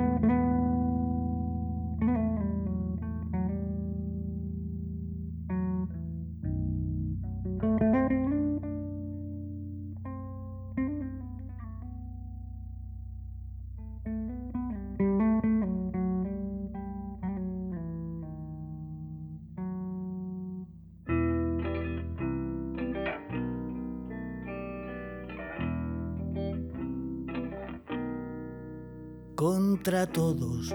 Contra todos,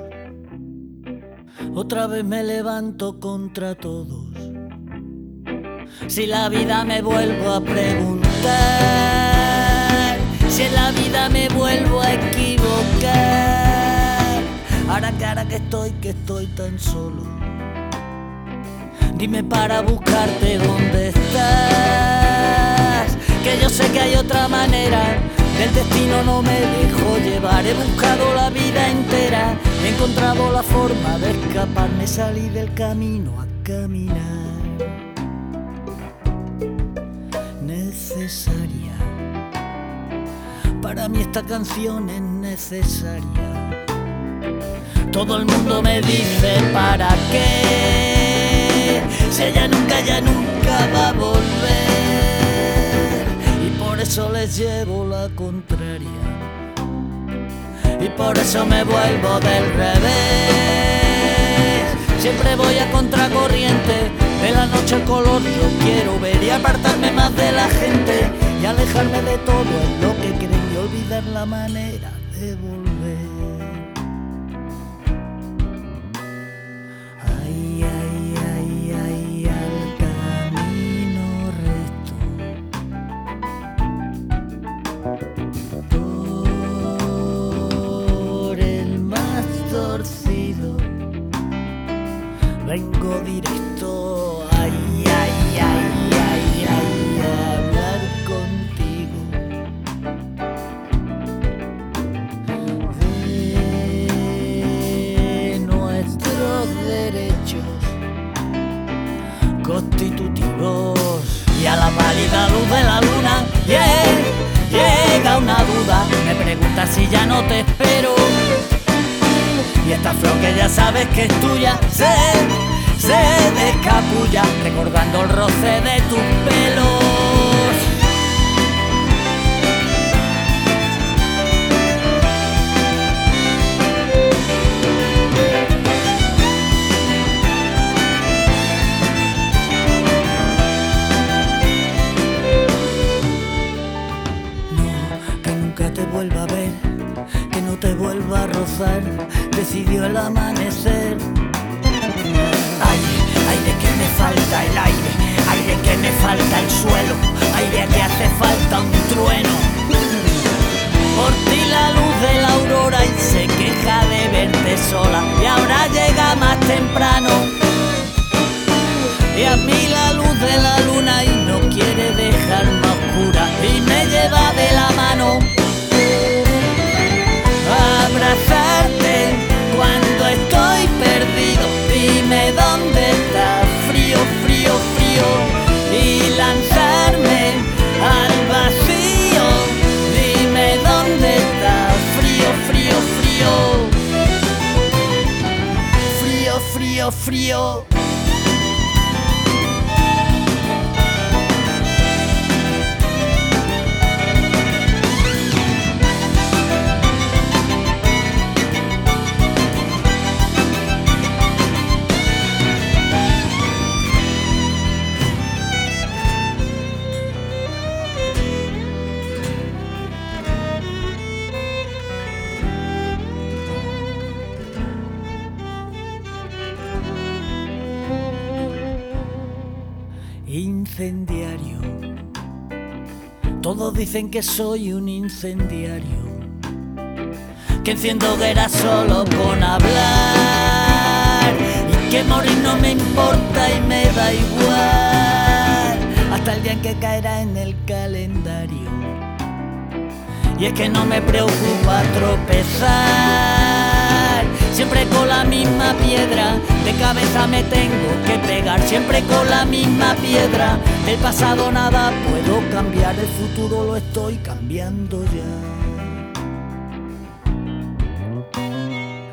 otra vez me levanto contra todos. Si la vida me vuelvo a preguntar, si en la vida me vuelvo a equivocar, ahora que estoy tan solo, dime para buscarte dónde estás, que yo sé que hay otra manera. El destino no me dejó llevar, he buscado la vida entera, he encontrado la forma de escaparme, salí del camino a caminar. Necesaria, para mí esta canción es necesaria. Todo el mundo me dice ¿para qué? Si ella ya nunca va a volver. Por eso les llevo la contraria y por eso me vuelvo del revés. Siempre voy a contracorriente de la noche el color yo quiero ver y apartarme más de la gente y alejarme de todo en lo que creen y olvidar la manera de volver. Ay, ay, ay, ay, al camino recto. Por el más torcido vengo directo, ay, ay, ay, ay, ay, a hablar contigo de nuestros derechos constitutivos. Y a la pálida luz de la luna, llega una duda, me pregunta si ya no te espero. Y esta flor que ya sabes que es tuya se descapulla recordando el roce de tus pelos. Te vuelva a ver, que no te vuelva a rozar, decidió el amanecer. Ay, ay de que me falta el aire, ay de que me falta el suelo, ay de que hace falta un trueno. Por ti la luz de la aurora y se queja de verte sola y ahora llega más temprano. Y a mí la luz de la luna y no quiere dejarme oscura y me lleva de la mano. Abrazarte cuando estoy perdido, dime dónde está, frío, frío, frío, y lanzarme al vacío, dime dónde está, frío, frío, frío, frío, frío, frío. Incendiario, todos dicen que soy un incendiario, que enciendo hogueras solo con hablar y que morir no me importa y me da igual hasta el día en que caerá en el calendario. Y es que no me preocupa tropezar, siempre con la misma piedra, de cabeza me tengo que pegar, siempre con la misma piedra. El pasado nada puedo cambiar, el futuro lo estoy cambiando ya.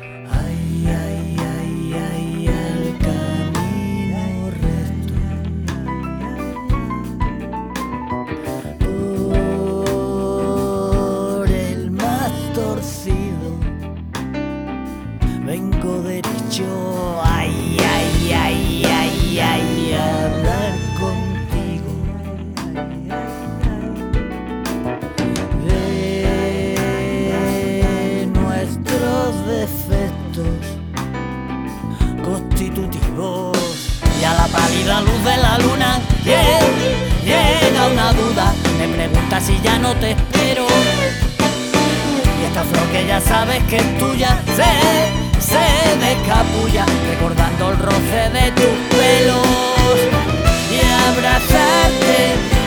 y ya no te espero. Y esta flor que ya sabes que es tuya se me escapulla recordando el roce de tus pelos y abrazarte